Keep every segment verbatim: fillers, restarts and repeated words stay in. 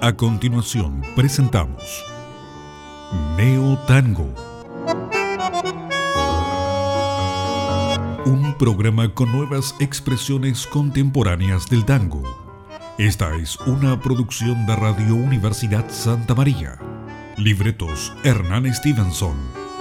A continuación presentamos Neo Tango, un programa con nuevas expresiones contemporáneas del tango. Esta es una producción de Radio Universidad Santa María. Libretos Hernán Stevenson.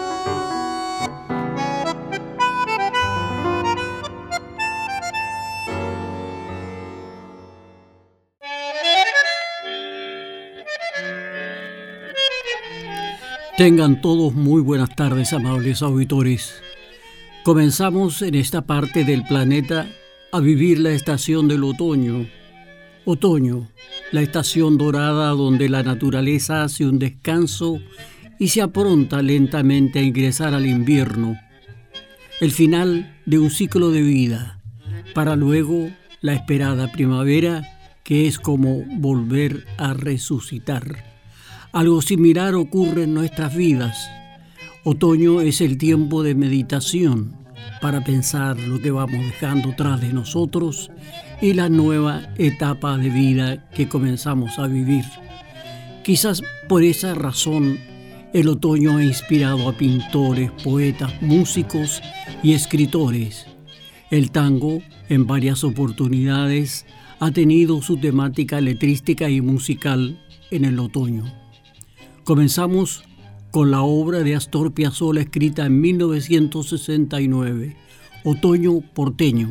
Tengan todos muy buenas tardes, amables auditores. Comenzamos en esta parte del planeta a vivir la estación del otoño. Otoño, la estación dorada donde la naturaleza hace un descanso y se apronta lentamente a ingresar al invierno. El final de un ciclo de vida, para luego la esperada primavera, que es como volver a resucitar. Algo similar ocurre en nuestras vidas. Otoño es el tiempo de meditación para pensar lo que vamos dejando tras de nosotros y la nueva etapa de vida que comenzamos a vivir. Quizás por esa razón el otoño ha inspirado a pintores, poetas, músicos y escritores. El tango, en varias oportunidades, ha tenido su temática letrística y musical en el otoño. Comenzamos con la obra de Astor Piazzolla escrita en mil novecientos sesenta y nueve, Otoño porteño.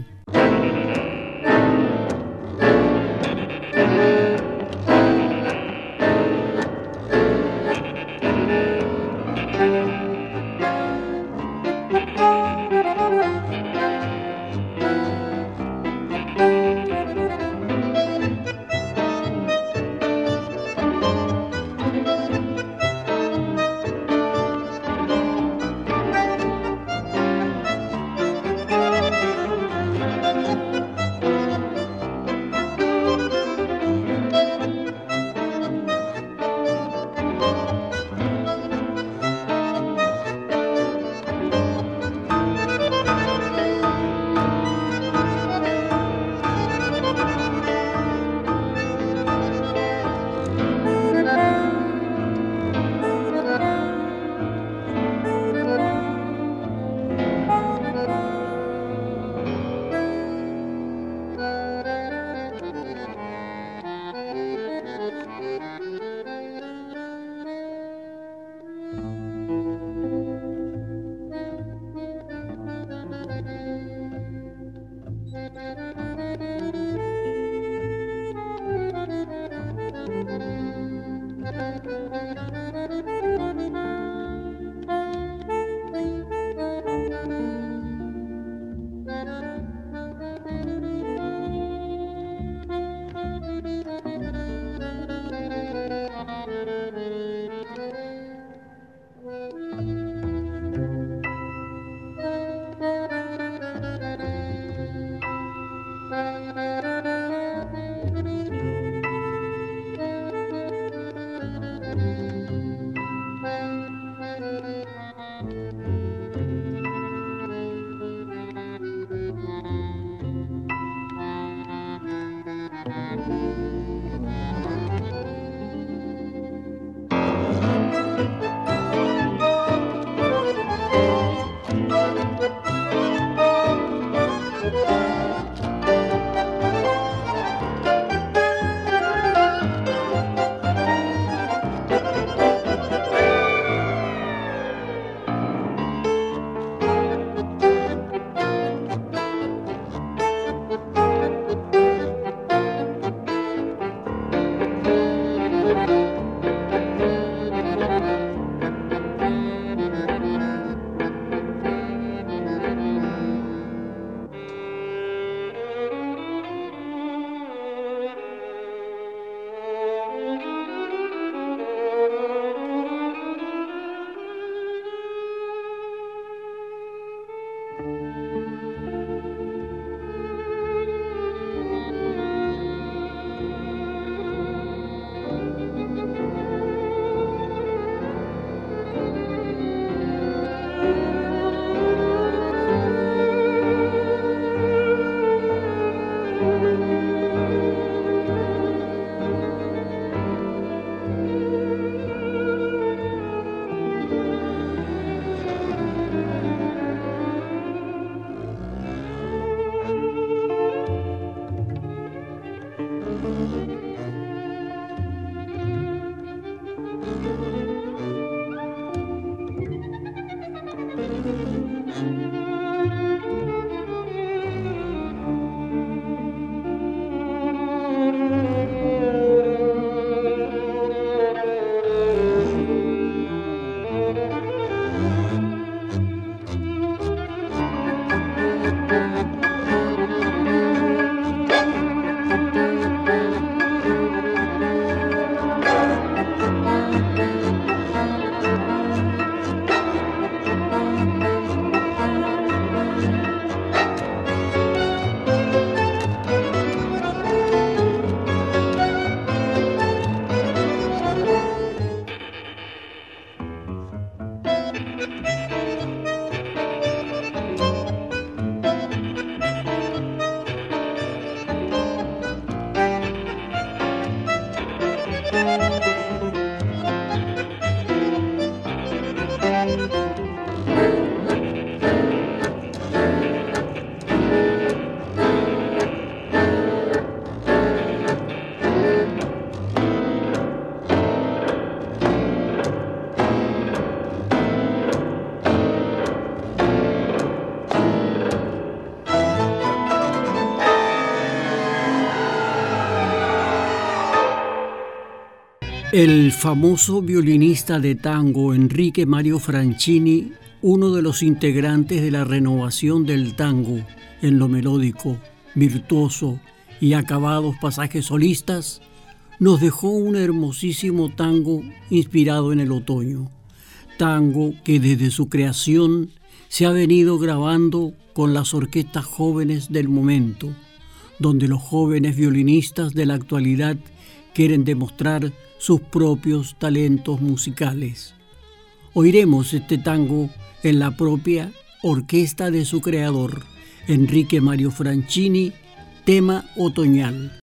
El famoso violinista de tango Enrique Mario Franchini, uno de los integrantes de la renovación del tango en lo melódico, virtuoso y acabados pasajes solistas, nos dejó un hermosísimo tango inspirado en el otoño. Tango que desde su creación se ha venido grabando con las orquestas jóvenes del momento, donde los jóvenes violinistas de la actualidad quieren demostrar sus propios talentos musicales. Oiremos este tango en la propia orquesta de su creador, Enrique Mario Franchini, tema otoñal.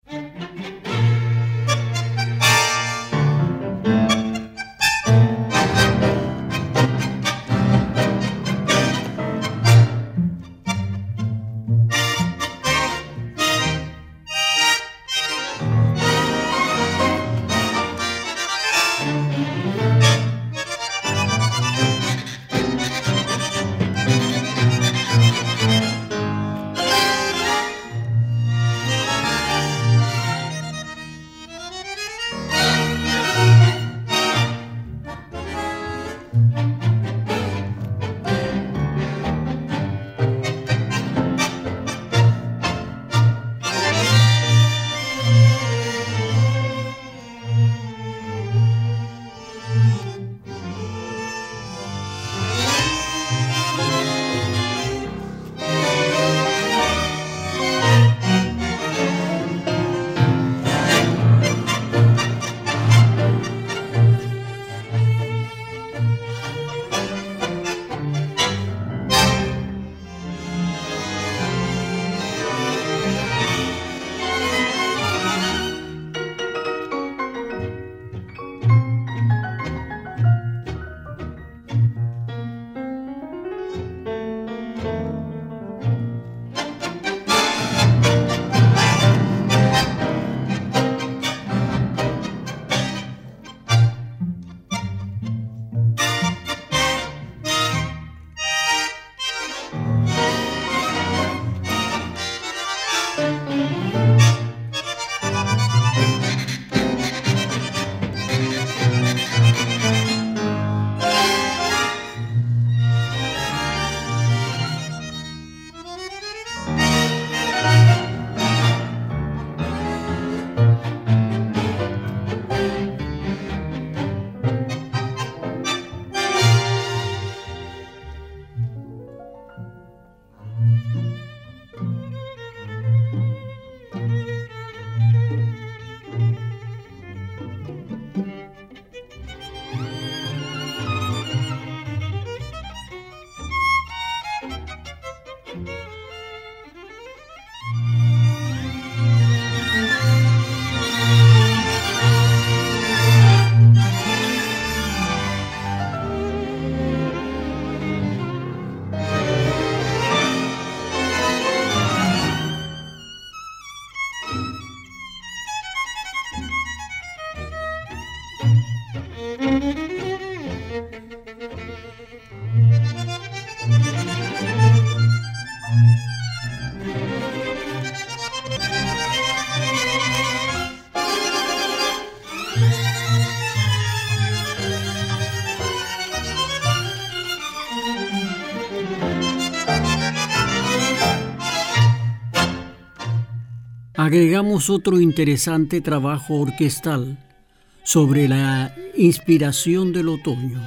Agregamos otro interesante trabajo orquestal sobre la inspiración del otoño.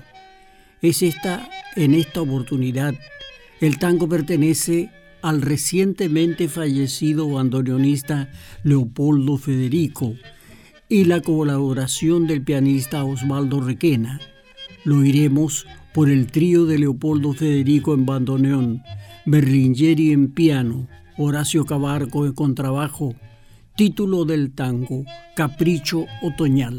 Es esta, en esta oportunidad, el tango pertenece al recientemente fallecido bandoneonista Leopoldo Federico y la colaboración del pianista Osvaldo Requena. Lo oiremos por el trío de Leopoldo Federico en bandoneón, Berlingeri en piano, Horacio Cabarco en contrabajo. Título del tango, Capricho Otoñal.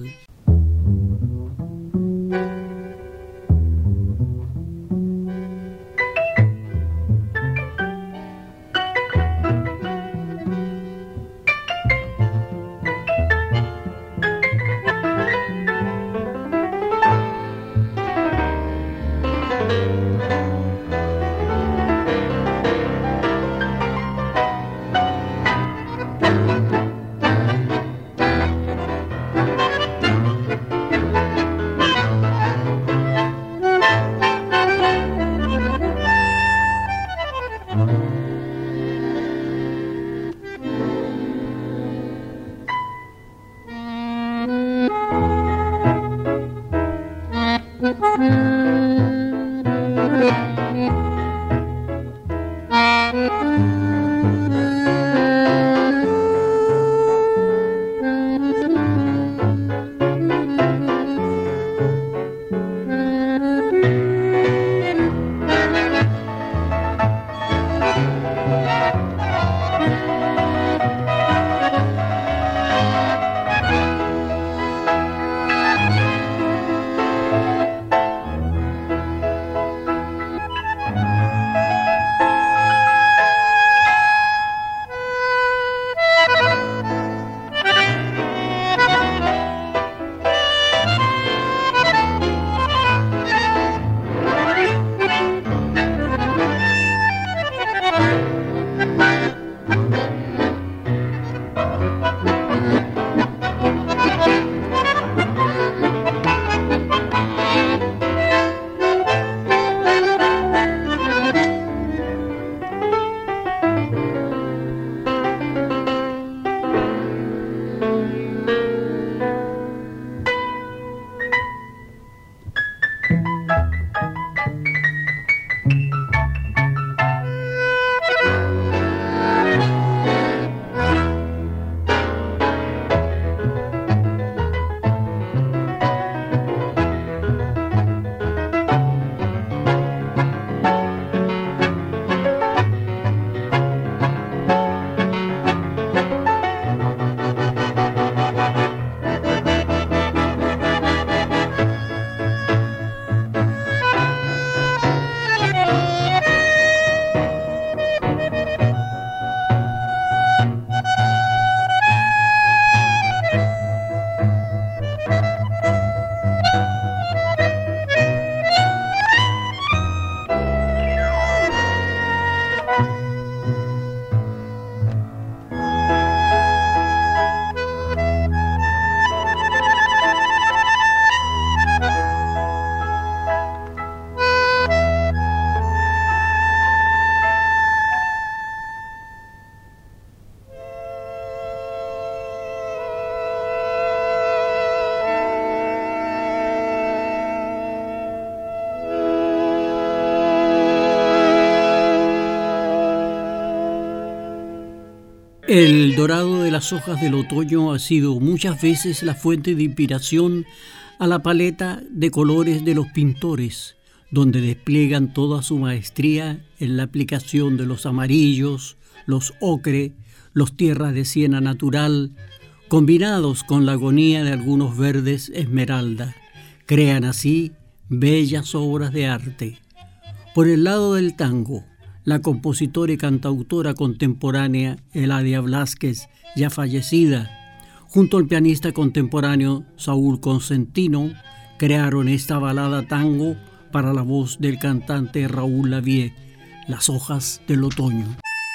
El dorado de las hojas del otoño ha sido muchas veces la fuente de inspiración a la paleta de colores de los pintores, donde despliegan toda su maestría en la aplicación de los amarillos, los ocre, los tierras de siena natural, combinados con la agonía de algunos verdes esmeralda. Crean así bellas obras de arte. Por el lado del tango, la compositora y cantautora contemporánea Eladia Blázquez, ya fallecida, junto al pianista contemporáneo Saúl Consentino, crearon esta balada tango para la voz del cantante Raúl Lavie, Las hojas del otoño.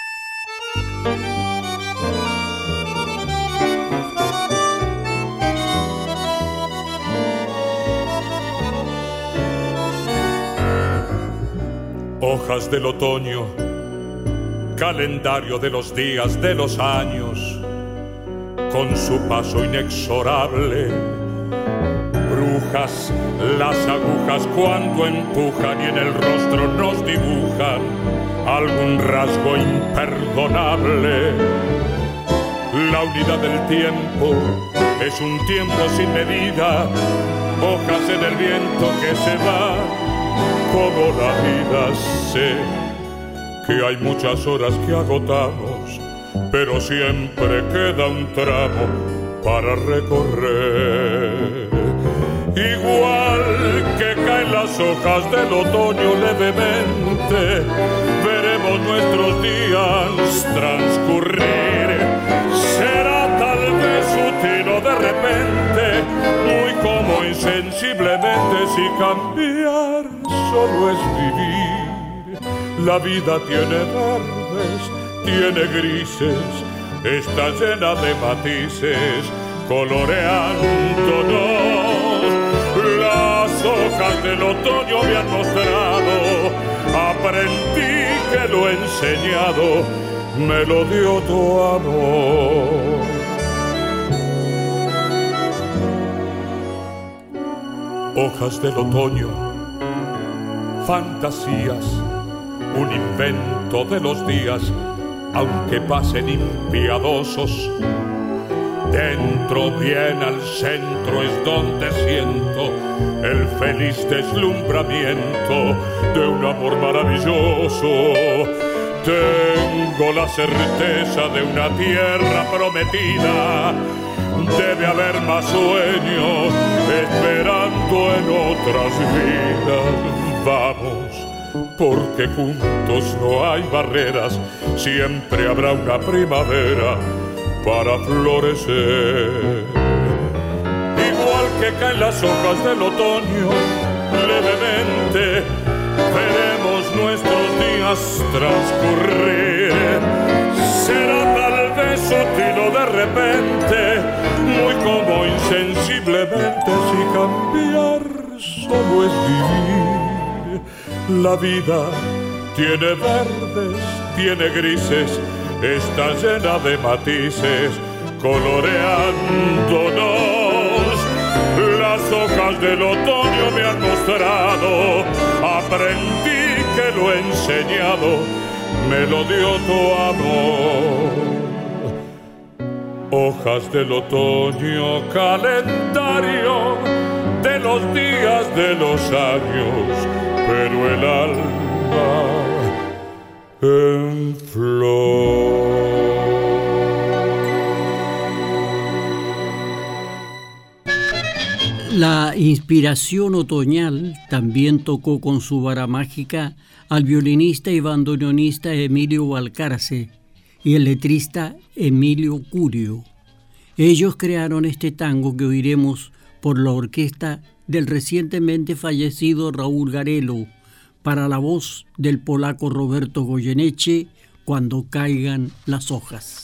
Hojas del otoño, calendario de los días de los años, con su paso inexorable, brujas las agujas cuando empujan y en el rostro nos dibujan algún rasgo imperdonable. La unidad del tiempo es un tiempo sin medida, hojas en el viento que se va. Como la vida sé que hay muchas horas que agotamos, pero siempre queda un tramo para recorrer. Igual que caen las hojas del otoño levemente, veremos nuestros días transcurrir. Será tal vez sutil o de repente, muy como insensiblemente, si cambiar solo es vivir. La vida tiene verdes, tiene grises, está llena de matices, coloreándonos. Las hojas del otoño me han mostrado, aprendí que lo he enseñado me lo dio tu amor. Hojas del otoño, fantasías, un invento de los días, aunque pasen impiadosos. Dentro, bien al centro, es donde siento el feliz deslumbramiento de un amor maravilloso. Tengo la certeza de una tierra prometida. Debe haber más sueños esperando en otras vidas. Vamos, porque juntos no hay barreras, siempre habrá una primavera para florecer. Igual que caen las hojas del otoño, levemente veremos nuestros días transcurrir. Será tal vez sutil o de repente, muy como insensiblemente, si cambiar solo es vivir. La vida tiene verdes, tiene grises, está llena de matices, coloreándonos. Las hojas del otoño me han mostrado, aprendí que lo he enseñado, me lo dio tu amor. Hojas del otoño, calendario de los días, de los años, pero el alma en flor. La inspiración otoñal también tocó con su vara mágica al violinista y bandoneonista Emilio Valcarce y el letrista Emilio Curio. Ellos crearon este tango que oiremos por la orquesta del recientemente fallecido Raúl Garelo, para la voz del polaco Roberto Goyeneche, Cuando caigan las hojas.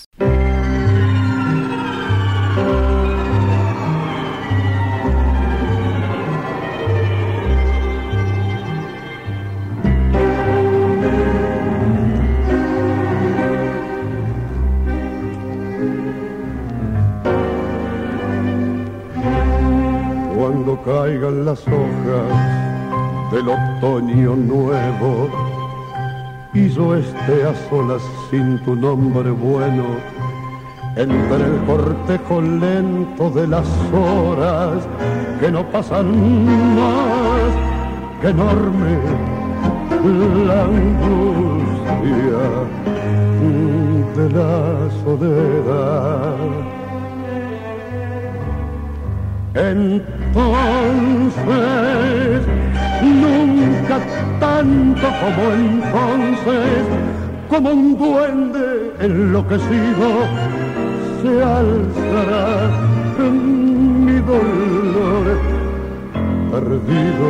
Cuando caigan las hojas del otoño nuevo y yo esté a solas sin tu nombre bueno, entre el cortejo lento de las horas que no pasan más, que enorme la angustia de la soledad. Entonces, nunca tanto como entonces, como un duende enloquecido, se alzará mi dolor perdido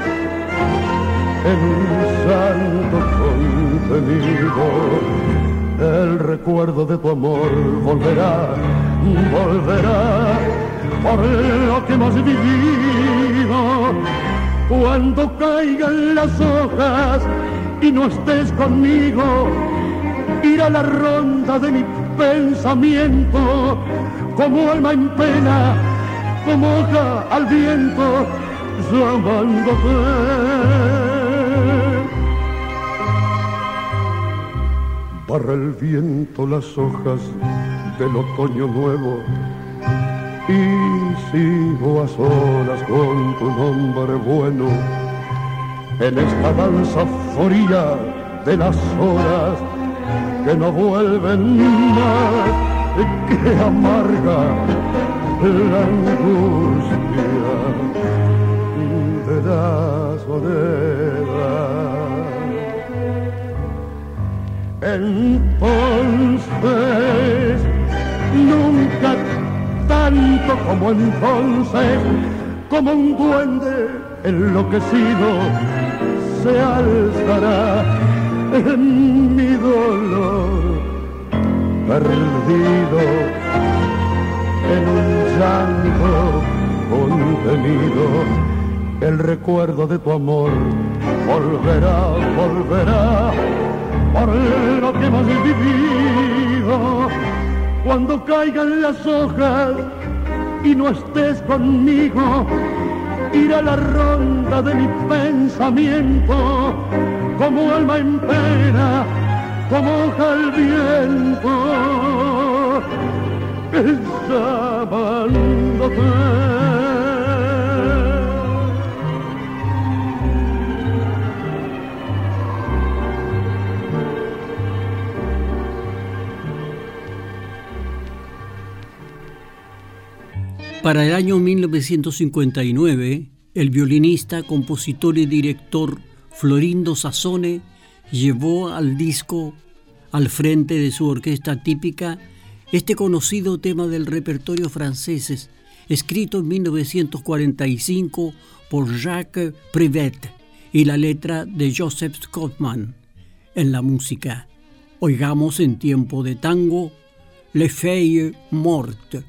en un santo contenido. El recuerdo de tu amor volverá, volverá por lo que hemos vivido. Cuando caigan las hojas y no estés conmigo, irá la ronda de mi pensamiento, como alma en pena, como hoja al viento, llamándote. Barra el viento las hojas del otoño nuevo y sigo a solas con tu nombre bueno en esta danza fría de las horas que no vuelven más, que amarga la angustia de la soledad. Entonces, nunca tanto como entonces, como un duende enloquecido, se alzará en mi dolor perdido, en un llanto contenido. El recuerdo de tu amor volverá, volverá por lo que hemos vivido. Cuando caigan las hojas y no estés conmigo, irá la ronda de mi pensamiento, como alma en pena, como hoja al viento, exhalándote. Para el año mil novecientos cincuenta y nueve, el violinista, compositor y director Florindo Sassone llevó al disco al frente de su orquesta típica este conocido tema del repertorio francés, escrito en mil novecientos cuarenta y cinco por Jacques Prévert y la letra de Joseph Kaufmann. En la música, oigamos en tiempo de tango Les Feuilles Mortes.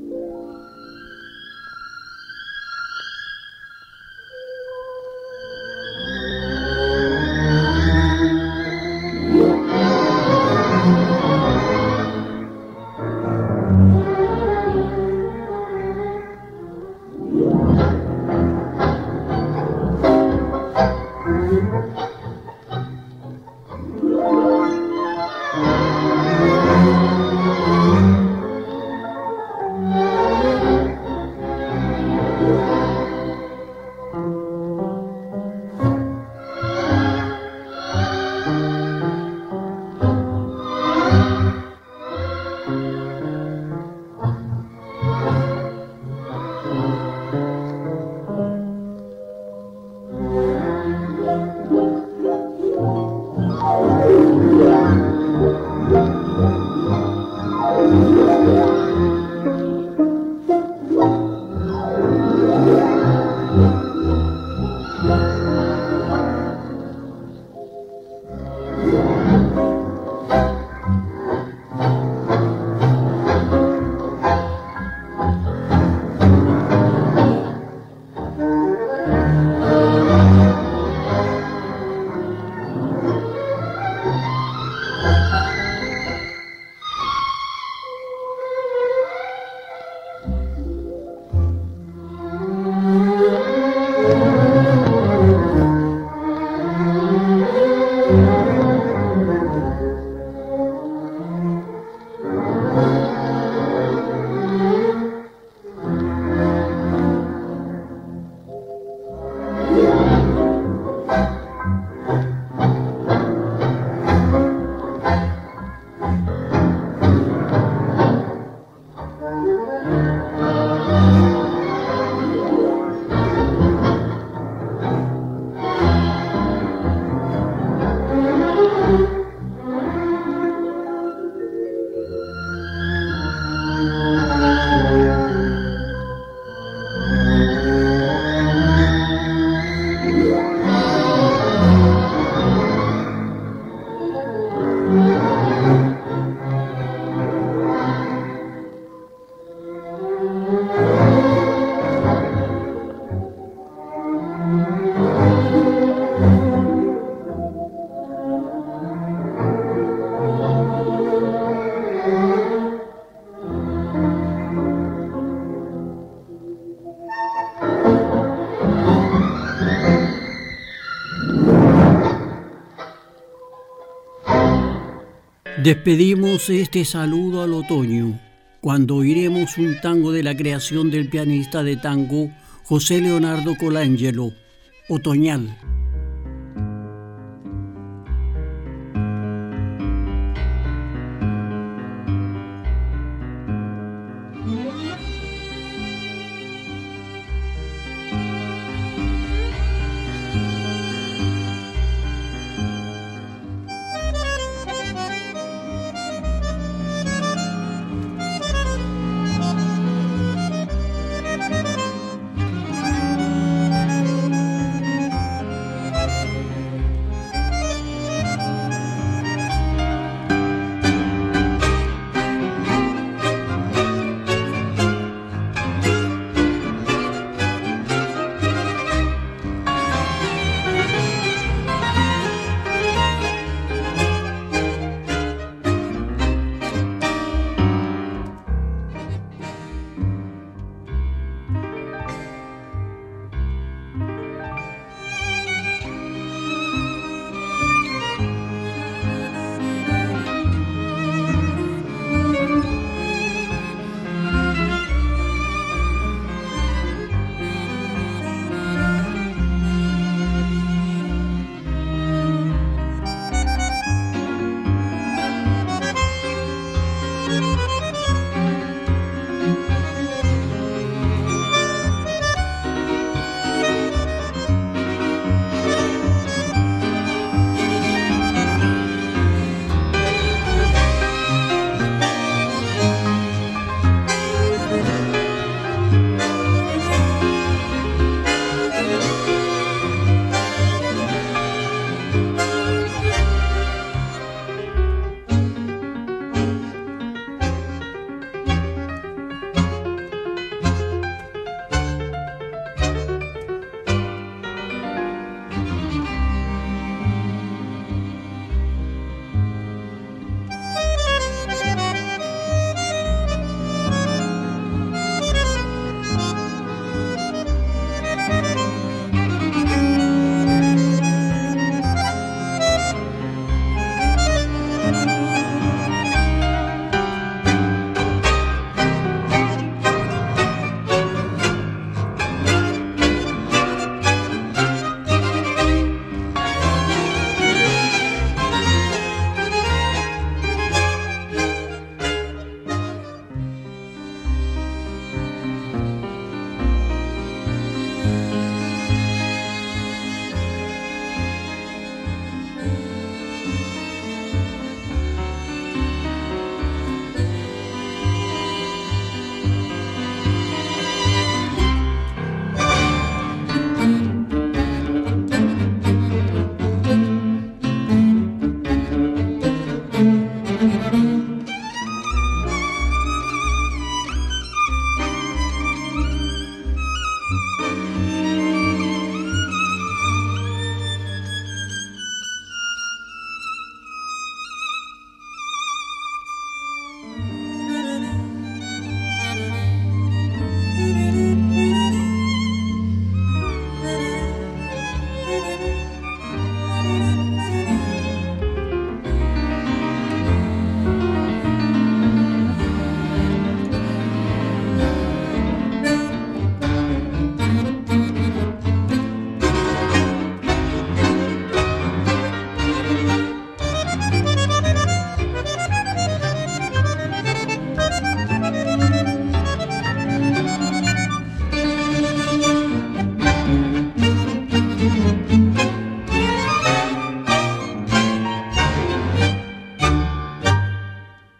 Despedimos este saludo al otoño, cuando oiremos un tango de la creación del pianista de tango José Leonardo Colangelo, Otoñal.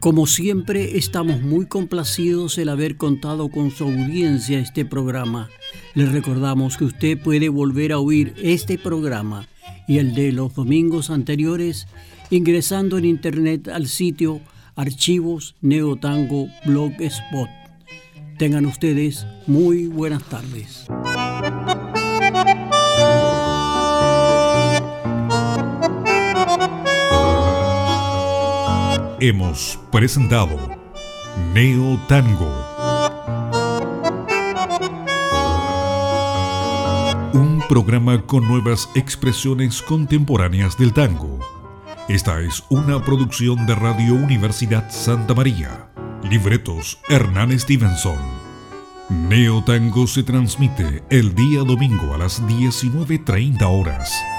Como siempre, estamos muy complacidos en haber contado con su audiencia a este programa. Les recordamos que usted puede volver a oír este programa y el de los domingos anteriores ingresando en internet al sitio Archivos Neotango Blogspot. Tengan ustedes muy buenas tardes. Hemos presentado Neo Tango, un programa con nuevas expresiones contemporáneas del tango. Esta es una producción de Radio Universidad Santa María. Libretos Hernán Stevenson. Neo Tango se transmite el día domingo a las diecinueve treinta horas.